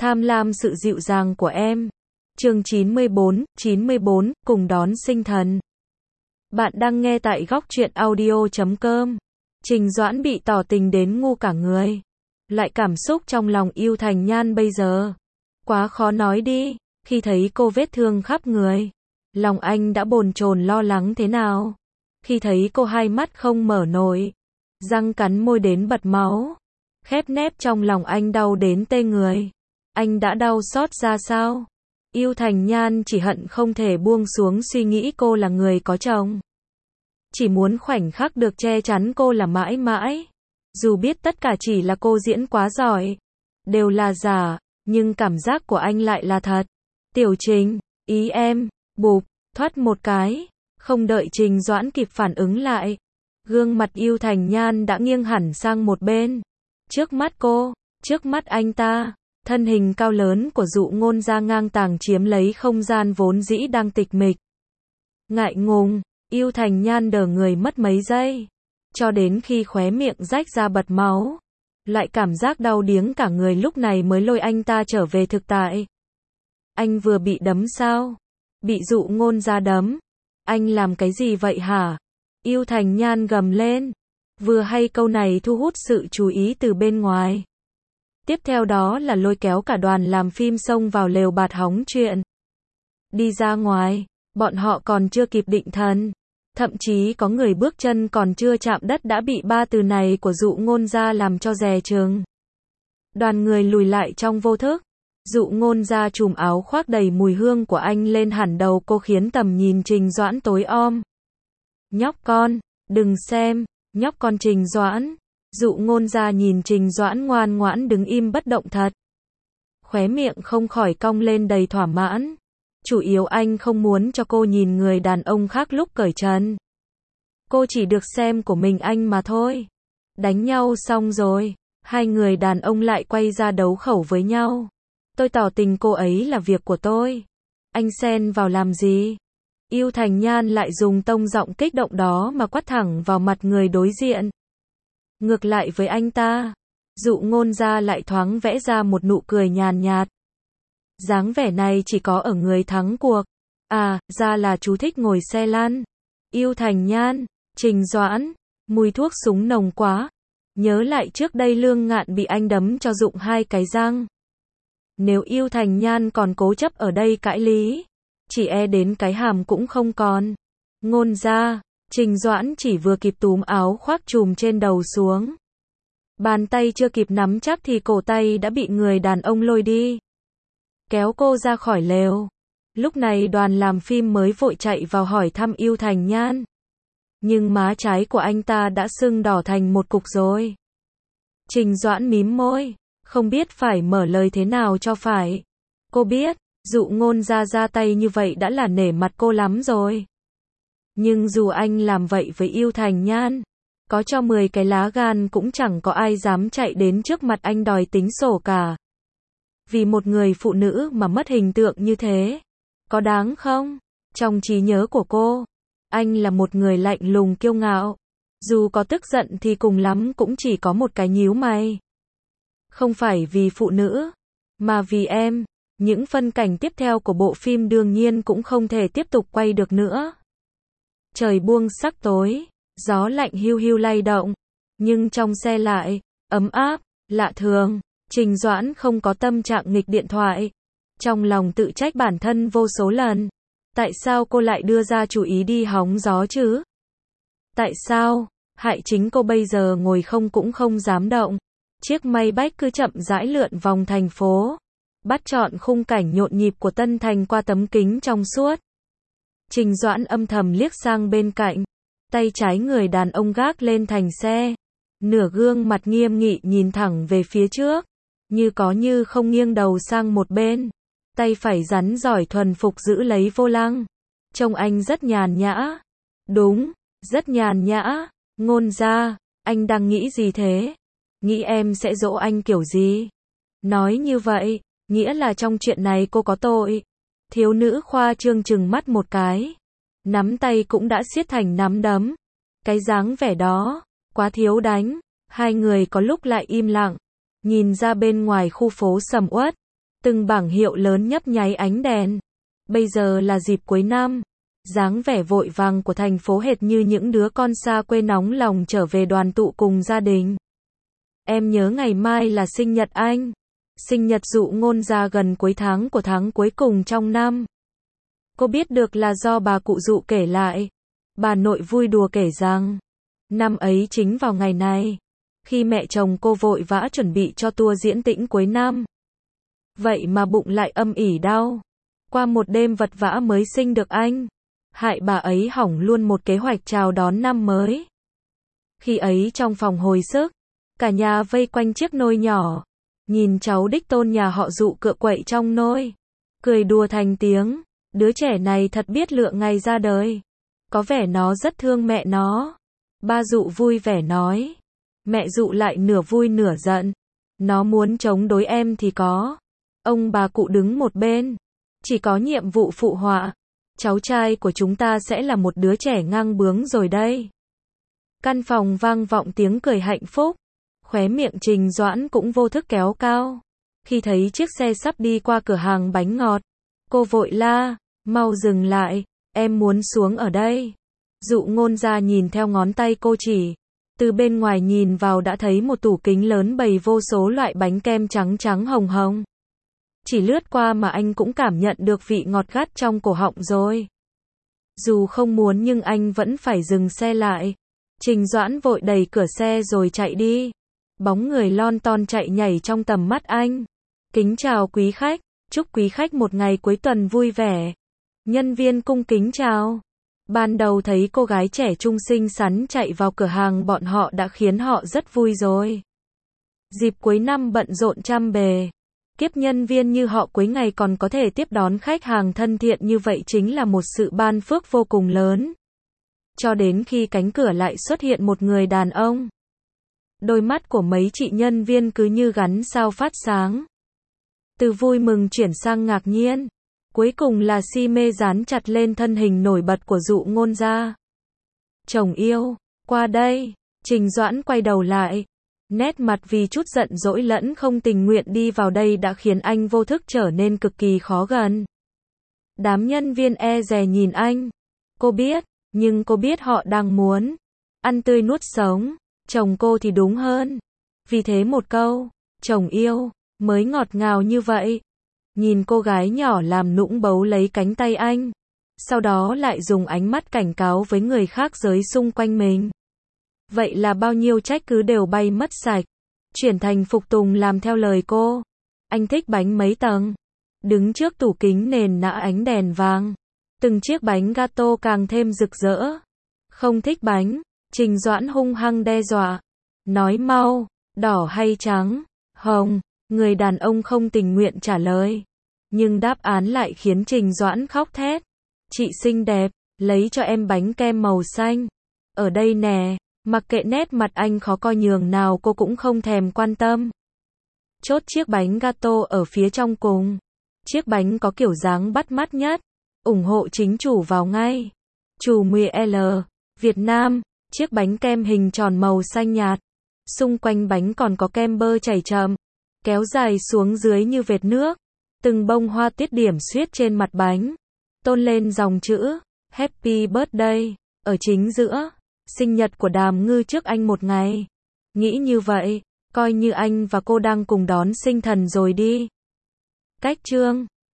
Tham lam sự dịu dàng của em. Chương 94, cùng đón sinh thần. Bạn đang nghe tại góc truyện audio.com. Trình Doãn bị tỏ tình đến ngu cả người. Lại cảm xúc trong lòng Yêu Thành Nhan bây giờ. Quá khó nói đi, khi thấy cô vết thương khắp người. Lòng anh đã bồn chồn lo lắng thế nào. Khi thấy cô hai mắt không mở nổi. Răng cắn môi đến bật máu. Khép nép trong lòng anh đau đến tê người. Anh đã đau xót ra sao? Yêu Thành Nhan chỉ hận không thể buông xuống suy nghĩ cô là người có chồng. Chỉ muốn khoảnh khắc được che chắn cô là mãi mãi. Dù biết tất cả chỉ là cô diễn quá giỏi. Đều là giả, nhưng cảm giác của anh lại là thật. Tiểu Trình, ý em, bụp, thoát một cái. Không đợi Trình Doãn kịp phản ứng lại. Gương mặt Yêu Thành Nhan đã nghiêng hẳn sang một bên. Trước mắt cô, trước mắt anh ta. Thân hình cao lớn của Dụ Ngôn Gia ngang tàng chiếm lấy không gian vốn dĩ đang tịch mịch. Ngại ngùng, Yêu Thành Nhan đờ người mất mấy giây. Cho đến khi khóe miệng rách ra bật máu. Lại cảm giác đau điếng cả người lúc này mới lôi anh ta trở về thực tại. Anh vừa bị đấm sao? Bị Dụ Ngôn Gia đấm. Anh làm cái gì vậy hả? Yêu Thành Nhan gầm lên. Vừa hay câu này thu hút sự chú ý từ bên ngoài. Tiếp theo đó là lôi kéo cả đoàn làm phim xông vào lều bạt hóng chuyện. Đi ra ngoài, bọn họ còn chưa kịp định thần. Thậm chí có người bước chân còn chưa chạm đất đã bị ba từ này của Dụ Ngôn Gia làm cho dè chừng. Đoàn người lùi lại trong vô thức. Dụ Ngôn Gia trùm áo khoác đầy mùi hương của anh lên hẳn đầu cô khiến tầm nhìn Trình Doãn tối om. Nhóc con, đừng xem, nhóc con Trình Doãn. Dụ Ngôn Gia nhìn Trình Doãn ngoan ngoãn đứng im bất động thật. Khóe miệng không khỏi cong lên đầy thỏa mãn. Chủ yếu anh không muốn cho cô nhìn người đàn ông khác lúc cởi trần. Cô chỉ được xem của mình anh mà thôi. Đánh nhau xong rồi, hai người đàn ông lại quay ra đấu khẩu với nhau. Tôi tỏ tình cô ấy là việc của tôi. Anh xen vào làm gì? Yêu Thành Nhan lại dùng tông giọng kích động đó mà quát thẳng vào mặt người đối diện. Ngược lại với anh ta, Dụ Ngôn Gia lại thoáng vẽ ra một nụ cười nhàn nhạt. Dáng vẻ này chỉ có ở người thắng cuộc. À, ra là chú thích ngồi xe lăn. Yêu Thành Nhan, Trình Doãn, mùi thuốc súng nồng quá. Nhớ lại trước đây Lương Ngạn bị anh đấm cho rụng hai cái răng. Nếu Yêu Thành Nhan còn cố chấp ở đây cãi lý, chỉ e đến cái hàm cũng không còn. Ngôn Gia, Trình Doãn chỉ vừa kịp túm áo khoác trùm trên đầu xuống. Bàn tay chưa kịp nắm chắc thì cổ tay đã bị người đàn ông lôi đi. Kéo cô ra khỏi lều. Lúc này đoàn làm phim mới vội chạy vào hỏi thăm Yêu Thành Nhan. Nhưng má trái của anh ta đã sưng đỏ thành một cục rồi. Trình Doãn mím môi, không biết phải mở lời thế nào cho phải. Cô biết, Dụ Ngôn Gia ra tay như vậy đã là nể mặt cô lắm rồi. Nhưng dù anh làm vậy với Yêu Thành Nhan, có cho 10 cái lá gan cũng chẳng có ai dám chạy đến trước mặt anh đòi tính sổ cả. Vì một người phụ nữ mà mất hình tượng như thế, có đáng không? Trong trí nhớ của cô, anh là một người lạnh lùng kiêu ngạo. Dù có tức giận thì cùng lắm cũng chỉ có một cái nhíu mày. Không phải vì phụ nữ, mà vì em. Những phân cảnh tiếp theo của bộ phim đương nhiên cũng không thể tiếp tục quay được nữa. Trời buông sắc tối, gió lạnh hiu hiu lay động, nhưng trong xe lại ấm áp, lạ thường. Trình Doãn không có tâm trạng nghịch điện thoại, trong lòng tự trách bản thân vô số lần. Tại sao cô lại đưa ra chủ ý đi hóng gió chứ? Tại sao? Hại chính cô bây giờ ngồi không cũng không dám động. Chiếc Maybach cứ chậm rãi lượn vòng thành phố, bắt trọn khung cảnh nhộn nhịp của Tân Thành qua tấm kính trong suốt. Trình Doãn âm thầm liếc sang bên cạnh, tay trái người đàn ông gác lên thành xe, nửa gương mặt nghiêm nghị nhìn thẳng về phía trước, như có như không nghiêng đầu sang một bên, tay phải rắn giỏi thuần phục giữ lấy vô lăng. Trông anh rất nhàn nhã. Đúng, rất nhàn nhã. Ngôn Gia, anh đang nghĩ gì thế? Nghĩ em sẽ dỗ anh kiểu gì? Nói như vậy, nghĩa là trong chuyện này cô có tội. Thiếu nữ khoa trương chừng mắt một cái, nắm tay cũng đã siết thành nắm đấm. Cái dáng vẻ đó, quá thiếu đánh. Hai người có lúc lại im lặng, nhìn ra bên ngoài khu phố sầm uất. Từng bảng hiệu lớn nhấp nháy ánh đèn. Bây giờ là dịp cuối năm. Dáng vẻ vội vàng của thành phố hệt như những đứa con xa quê nóng lòng trở về đoàn tụ cùng gia đình. Em nhớ ngày mai là sinh nhật anh. Sinh nhật Dụ Ngôn Gia gần cuối tháng của tháng cuối cùng trong năm. Cô biết được là do bà cụ Dụ kể lại. Bà nội vui đùa kể rằng, năm ấy chính vào ngày này, khi mẹ chồng cô vội vã chuẩn bị cho tour diễn tĩnh cuối năm. Vậy mà bụng lại âm ỉ đau. Qua một đêm vật vã mới sinh được anh. Hại bà ấy hỏng luôn một kế hoạch chào đón năm mới. Khi ấy trong phòng hồi sức, cả nhà vây quanh chiếc nôi nhỏ, nhìn cháu đích tôn nhà họ Dụ cựa quậy trong nôi, cười đùa thành tiếng, đứa trẻ này thật biết lựa ngày ra đời. Có vẻ nó rất thương mẹ nó. Ba Dụ vui vẻ nói. Mẹ Dụ lại nửa vui nửa giận. Nó muốn chống đối em thì có. Ông bà cụ đứng một bên, chỉ có nhiệm vụ phụ họa. Cháu trai của chúng ta sẽ là một đứa trẻ ngang bướng rồi đây. Căn phòng vang vọng tiếng cười hạnh phúc. Khóe miệng Trình Doãn cũng vô thức kéo cao. Khi thấy chiếc xe sắp đi qua cửa hàng bánh ngọt, cô vội la, mau dừng lại, em muốn xuống ở đây. Dụ Ngôn Gia nhìn theo ngón tay cô chỉ. Từ bên ngoài nhìn vào đã thấy một tủ kính lớn bày vô số loại bánh kem trắng trắng hồng hồng. Chỉ lướt qua mà anh cũng cảm nhận được vị ngọt gắt trong cổ họng rồi. Dù không muốn nhưng anh vẫn phải dừng xe lại. Trình Doãn vội đẩy cửa xe rồi chạy đi. Bóng người lon ton chạy nhảy trong tầm mắt anh. Kính chào quý khách, chúc quý khách một ngày cuối tuần vui vẻ. Nhân viên cung kính chào. Ban đầu thấy cô gái trẻ trung xinh xắn chạy vào cửa hàng bọn họ đã khiến họ rất vui rồi. Dịp cuối năm bận rộn trăm bề. Kiếp nhân viên như họ cuối ngày còn có thể tiếp đón khách hàng thân thiện như vậy chính là một sự ban phước vô cùng lớn. Cho đến khi cánh cửa lại xuất hiện một người đàn ông. Đôi mắt của mấy chị nhân viên cứ như gắn sao phát sáng. Từ vui mừng chuyển sang ngạc nhiên. Cuối cùng là si mê dán chặt lên thân hình nổi bật của Dụ Ngôn Gia. Chồng yêu, qua đây. Trình Doãn quay đầu lại. Nét mặt vì chút giận dỗi lẫn không tình nguyện đi vào đây đã khiến anh vô thức trở nên cực kỳ khó gần. Đám nhân viên e dè nhìn anh. Cô biết, nhưng cô biết họ đang muốn ăn tươi nuốt sống. Chồng cô thì đúng hơn. Vì thế một câu, chồng yêu, mới ngọt ngào như vậy. Nhìn cô gái nhỏ làm nũng bấu lấy cánh tay anh. Sau đó lại dùng ánh mắt cảnh cáo với người khác giới xung quanh mình. Vậy là bao nhiêu trách cứ đều bay mất sạch. Chuyển thành phục tùng làm theo lời cô. Anh thích bánh mấy tầng. Đứng trước tủ kính nền nã ánh đèn vàng. Từng chiếc bánh gato càng thêm rực rỡ. Không thích bánh. Trình Doãn hung hăng đe dọa. Nói mau, đỏ hay trắng, hồng. Người đàn ông không tình nguyện trả lời. Nhưng đáp án lại khiến Trình Doãn khóc thét. Chị xinh đẹp, lấy cho em bánh kem màu xanh. Ở đây nè, mặc kệ nét mặt anh khó coi nhường nào cô cũng không thèm quan tâm. Chốt chiếc bánh gato ở phía trong cùng. Chiếc bánh có kiểu dáng bắt mắt nhất. Ủng hộ chính chủ vào ngay. Chủ 10L, Việt Nam, chiếc bánh kem hình tròn màu xanh nhạt. Xung quanh bánh còn có kem bơ chảy chậm, kéo dài xuống dưới như vệt nước. Từng bông hoa tiết điểm xuyết trên mặt bánh. Tôn lên dòng chữ Happy Birthday ở chính giữa. Sinh nhật của Đàm Ngư trước anh một ngày. Nghĩ như vậy, coi như anh và cô đang cùng đón sinh thần rồi đi. Cách chương